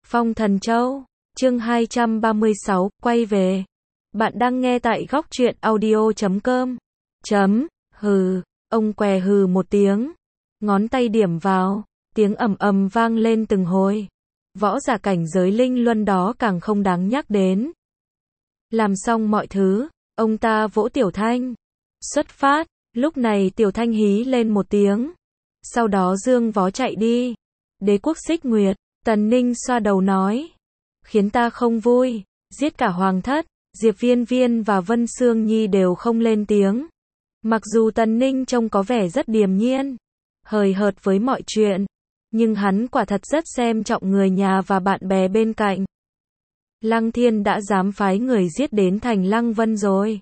Phong Thần Châu, chương 236, quay về. Bạn đang nghe tại góc truyện audio.com. Hừ, ông què hừ một tiếng. Ngón tay điểm vào, tiếng ầm ầm vang lên từng hồi. Võ giả cảnh giới linh luân đó càng không đáng nhắc đến. Làm xong mọi thứ, ông ta vỗ Tiểu Thanh. Xuất phát, lúc này Tiểu Thanh hí lên một tiếng. Sau đó dương vó chạy đi. Đế quốc Xích Nguyệt, Tần Ninh xoa đầu nói. Khiến ta không vui, giết cả Hoàng Thất, Diệp Viên Viên và Vân Sương Nhi đều không lên tiếng. Mặc dù Tần Ninh trông có vẻ rất điềm nhiên, hời hợt với mọi chuyện, nhưng hắn quả thật rất xem trọng người nhà và bạn bè bên cạnh. Lăng Thiên đã dám phái người giết đến thành Lăng Vân rồi.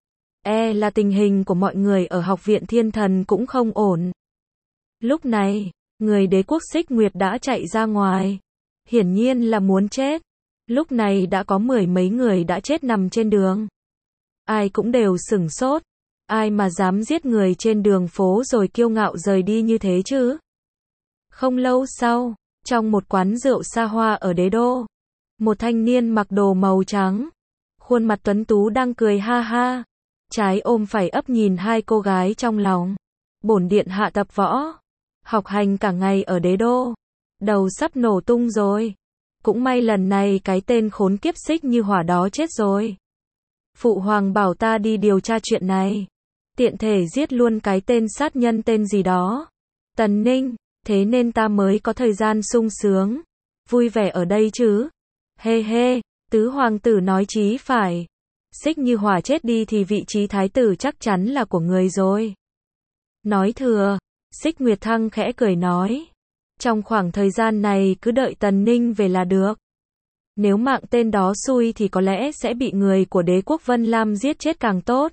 Là tình hình của mọi người ở Học viện Thiên Thần cũng không ổn. Lúc này, người đế quốc Xích Nguyệt đã chạy ra ngoài. Hiển nhiên là muốn chết. Lúc này đã có mười mấy người đã chết nằm trên đường. Ai cũng đều sửng sốt. Ai mà dám giết người trên đường phố rồi kiêu ngạo rời đi như thế chứ? Không lâu sau, trong một quán rượu xa hoa ở đế đô, một thanh niên mặc đồ màu trắng, khuôn mặt tuấn tú đang cười ha ha, trái ôm phải ấp nhìn hai cô gái trong lòng. Bổn điện hạ tập võ, học hành cả ngày ở đế đô, đầu sắp nổ tung rồi. Cũng may lần này cái tên khốn kiếp Xích Như Hỏa đó chết rồi. Phụ hoàng bảo ta đi điều tra chuyện này, tiện thể giết luôn cái tên sát nhân tên gì đó. Tần Ninh, thế nên ta mới có thời gian sung sướng, vui vẻ ở đây chứ. Hê hê, tứ hoàng tử nói chí phải. Xích Như Hỏa chết đi thì vị trí thái tử chắc chắn là của người rồi. Nói thừa, Xích Nguyệt Thăng khẽ cười nói. Trong khoảng thời gian này cứ đợi Tần Ninh về là được. Nếu mạng tên đó xui thì có lẽ sẽ bị người của đế quốc Vân Lam giết chết càng tốt.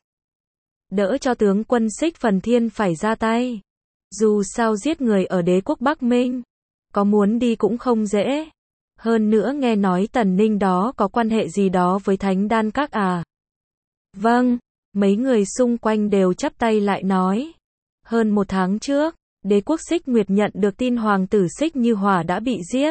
Đỡ cho tướng quân Xích Phần Thiên phải ra tay. Dù sao giết người ở đế quốc Bắc Minh, có muốn đi cũng không dễ. Hơn nữa nghe nói Tần Ninh đó có quan hệ gì đó với Thánh Đan Các à? Vâng, mấy người xung quanh đều chắp tay lại nói. Hơn một tháng trước, đế quốc Xích Nguyệt nhận được tin hoàng tử Xích Như Hỏa đã bị giết.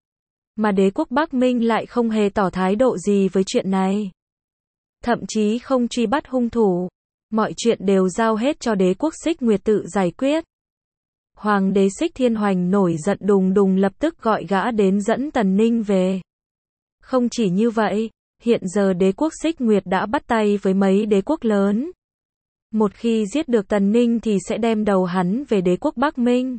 Mà đế quốc Bắc Minh lại không hề tỏ thái độ gì với chuyện này. Thậm chí không truy bắt hung thủ. Mọi chuyện đều giao hết cho đế quốc Xích Nguyệt tự giải quyết. Hoàng đế Xích Thiên Hoành nổi giận đùng đùng lập tức gọi gã đến dẫn Tần Ninh về. Không chỉ như vậy, hiện giờ đế quốc Xích Nguyệt đã bắt tay với mấy đế quốc lớn. Một khi giết được Tần Ninh thì sẽ đem đầu hắn về đế quốc Bắc Minh.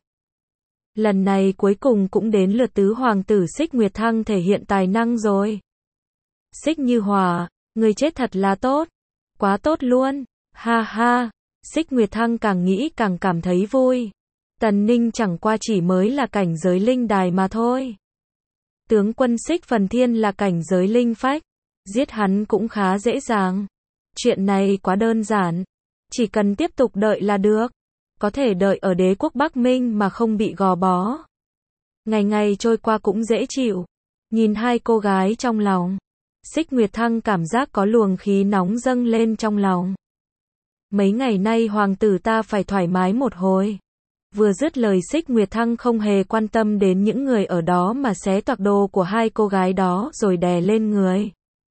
Lần này cuối cùng cũng đến lượt tứ hoàng tử Xích Nguyệt Thăng thể hiện tài năng rồi. Xích Như Hỏa, người chết thật là tốt. Quá tốt luôn. Ha ha. Xích Nguyệt Thăng càng nghĩ càng cảm thấy vui. Tần Ninh chẳng qua chỉ mới là cảnh giới linh đài mà thôi. Tướng quân Xích Phần Thiên là cảnh giới linh phách. Giết hắn cũng khá dễ dàng. Chuyện này quá đơn giản. Chỉ cần tiếp tục đợi là được. Có thể đợi ở đế quốc Bắc Minh mà không bị gò bó. Ngày ngày trôi qua cũng dễ chịu. Nhìn hai cô gái trong lòng, Xích Nguyệt Thăng cảm giác có luồng khí nóng dâng lên trong lòng. Mấy ngày nay hoàng tử ta phải thoải mái một hồi. Vừa dứt lời Xích Nguyệt Thăng không hề quan tâm đến những người ở đó mà xé toạc đồ của hai cô gái đó rồi đè lên người.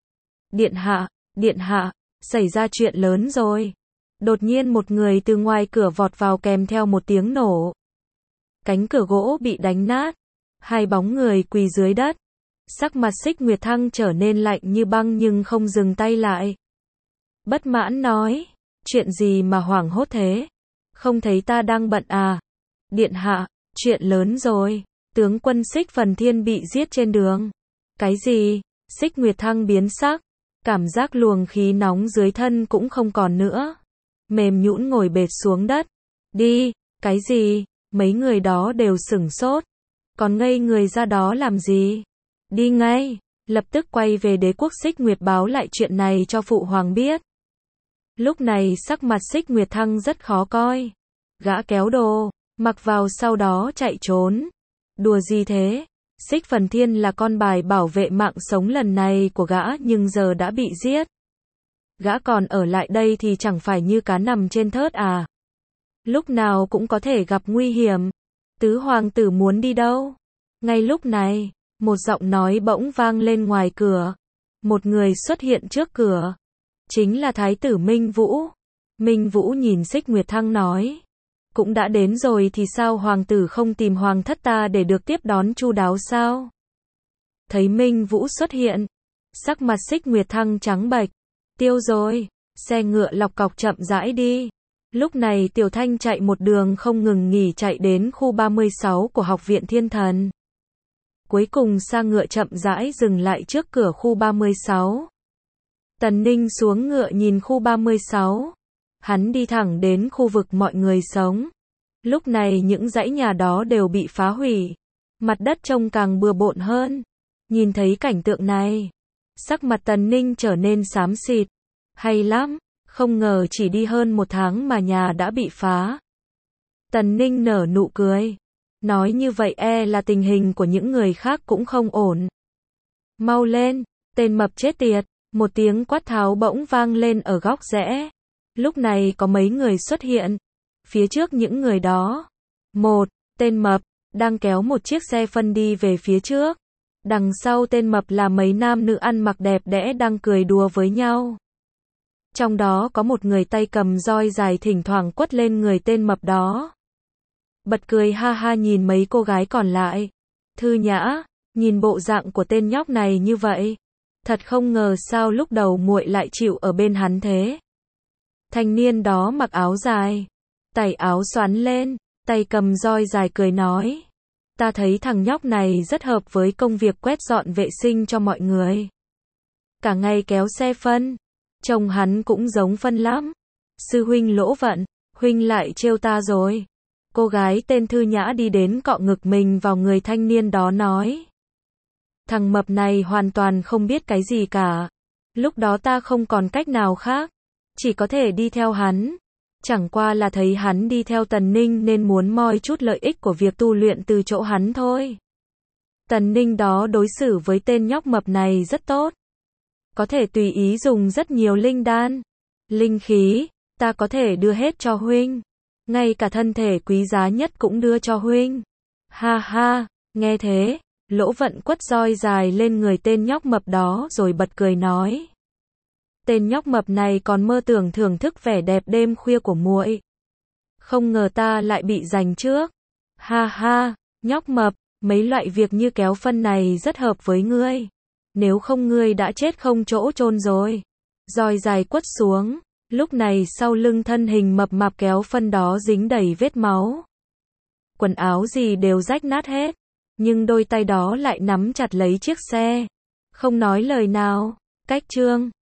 Điện hạ, xảy ra chuyện lớn rồi. Đột nhiên một người từ ngoài cửa vọt vào kèm theo một tiếng nổ. Cánh cửa gỗ bị đánh nát. Hai bóng người quỳ dưới đất. Sắc mặt Xích Nguyệt Thăng trở nên lạnh như băng nhưng không dừng tay lại. Bất mãn nói, chuyện gì mà hoảng hốt thế? Không thấy ta đang bận à? Điện hạ, chuyện lớn rồi. Tướng quân Xích Phần Thiên bị giết trên đường. Cái gì? Xích Nguyệt Thăng biến sắc. Cảm giác luồng khí nóng dưới thân cũng không còn nữa. Mềm nhũn ngồi bệt xuống đất. Đi, cái gì? Mấy người đó đều sửng sốt. Còn ngây người ra đó làm gì? Đi ngay, lập tức quay về đế quốc Xích Nguyệt báo lại chuyện này cho phụ hoàng biết. Lúc này sắc mặt Xích Nguyệt Thăng rất khó coi. Gã kéo đồ, mặc vào sau đó chạy trốn. Đùa gì thế? Xích Phần Thiên là con bài bảo vệ mạng sống lần này của gã nhưng giờ đã bị giết. Gã còn ở lại đây thì chẳng phải như cá nằm trên thớt à? Lúc nào cũng có thể gặp nguy hiểm. Tứ hoàng tử muốn đi đâu? Ngay lúc này, Một giọng nói bỗng vang lên ngoài cửa. Một người xuất hiện trước cửa. Chính là Thái tử Minh Vũ. Minh Vũ nhìn Xích Nguyệt Thăng nói. Cũng đã đến rồi thì sao hoàng tử không tìm hoàng thất ta để được tiếp đón chu đáo sao? Thấy Minh Vũ xuất hiện. Sắc mặt Xích Nguyệt Thăng trắng bệch. Tiêu rồi. Xe ngựa lọc cọc chậm rãi đi. Lúc này Tiểu Thanh chạy một đường không ngừng nghỉ chạy đến khu 36 của Học viện Thiên Thần. Cuối cùng xa ngựa chậm rãi dừng lại trước cửa khu 36. Tần Ninh xuống ngựa nhìn khu 36. Hắn đi thẳng đến khu vực mọi người sống. Lúc này những dãy nhà đó đều bị phá hủy. Mặt đất trông càng bừa bộn hơn. Nhìn thấy cảnh tượng này, sắc mặt Tần Ninh trở nên xám xịt. Hay lắm, không ngờ chỉ đi hơn một tháng mà nhà đã bị phá. Tần Ninh nở nụ cười. Nói như vậy là tình hình của những người khác cũng không ổn. Mau lên, tên mập chết tiệt. Một tiếng quát tháo bỗng vang lên ở góc rẽ. Lúc này có mấy người xuất hiện. Phía trước những người đó. Một, tên mập, đang kéo một chiếc xe phân đi về phía trước. Đằng sau tên mập là mấy nam nữ ăn mặc đẹp đẽ đang cười đùa với nhau. Trong đó có một người tay cầm roi dài thỉnh thoảng quất lên người tên mập đó. Bật cười ha ha nhìn mấy cô gái còn lại. Thư Nhã, nhìn bộ dạng của tên nhóc này như vậy. Thật không ngờ sao lúc đầu muội lại chịu ở bên hắn thế. Thanh niên đó mặc áo dài, tẩy áo xoắn lên, tay cầm roi dài cười nói. Ta thấy thằng nhóc này rất hợp với công việc quét dọn vệ sinh cho mọi người. Cả ngày kéo xe phân, trông hắn cũng giống phân lắm. Sư huynh Lỗ Vận, huynh lại trêu ta rồi. Cô gái tên Thư Nhã đi đến cọ ngực mình vào người thanh niên đó nói. Thằng mập này hoàn toàn không biết cái gì cả. Lúc đó ta không còn cách nào khác. Chỉ có thể đi theo hắn. Chẳng qua là thấy hắn đi theo Tần Ninh nên muốn moi chút lợi ích của việc tu luyện từ chỗ hắn thôi. Tần Ninh đó đối xử với tên nhóc mập này rất tốt. Có thể tùy ý dùng rất nhiều linh đan, linh khí, ta có thể đưa hết cho huynh. Ngay cả thân thể quý giá nhất cũng đưa cho huynh. Ha ha, nghe thế, Lỗ Vận quất roi dài lên người tên nhóc mập đó rồi bật cười nói. Tên nhóc mập này còn mơ tưởng thưởng thức vẻ đẹp đêm khuya của muội. Không ngờ ta lại bị giành trước. Ha ha, nhóc mập, mấy loại việc như kéo phân này rất hợp với ngươi. Nếu không ngươi đã chết không chỗ chôn rồi. Roi dài quất xuống, lúc này sau lưng thân hình mập mạp kéo phân đó dính đầy vết máu. Quần áo gì đều rách nát hết, nhưng đôi tay đó lại nắm chặt lấy chiếc xe. Không nói lời nào, cách chương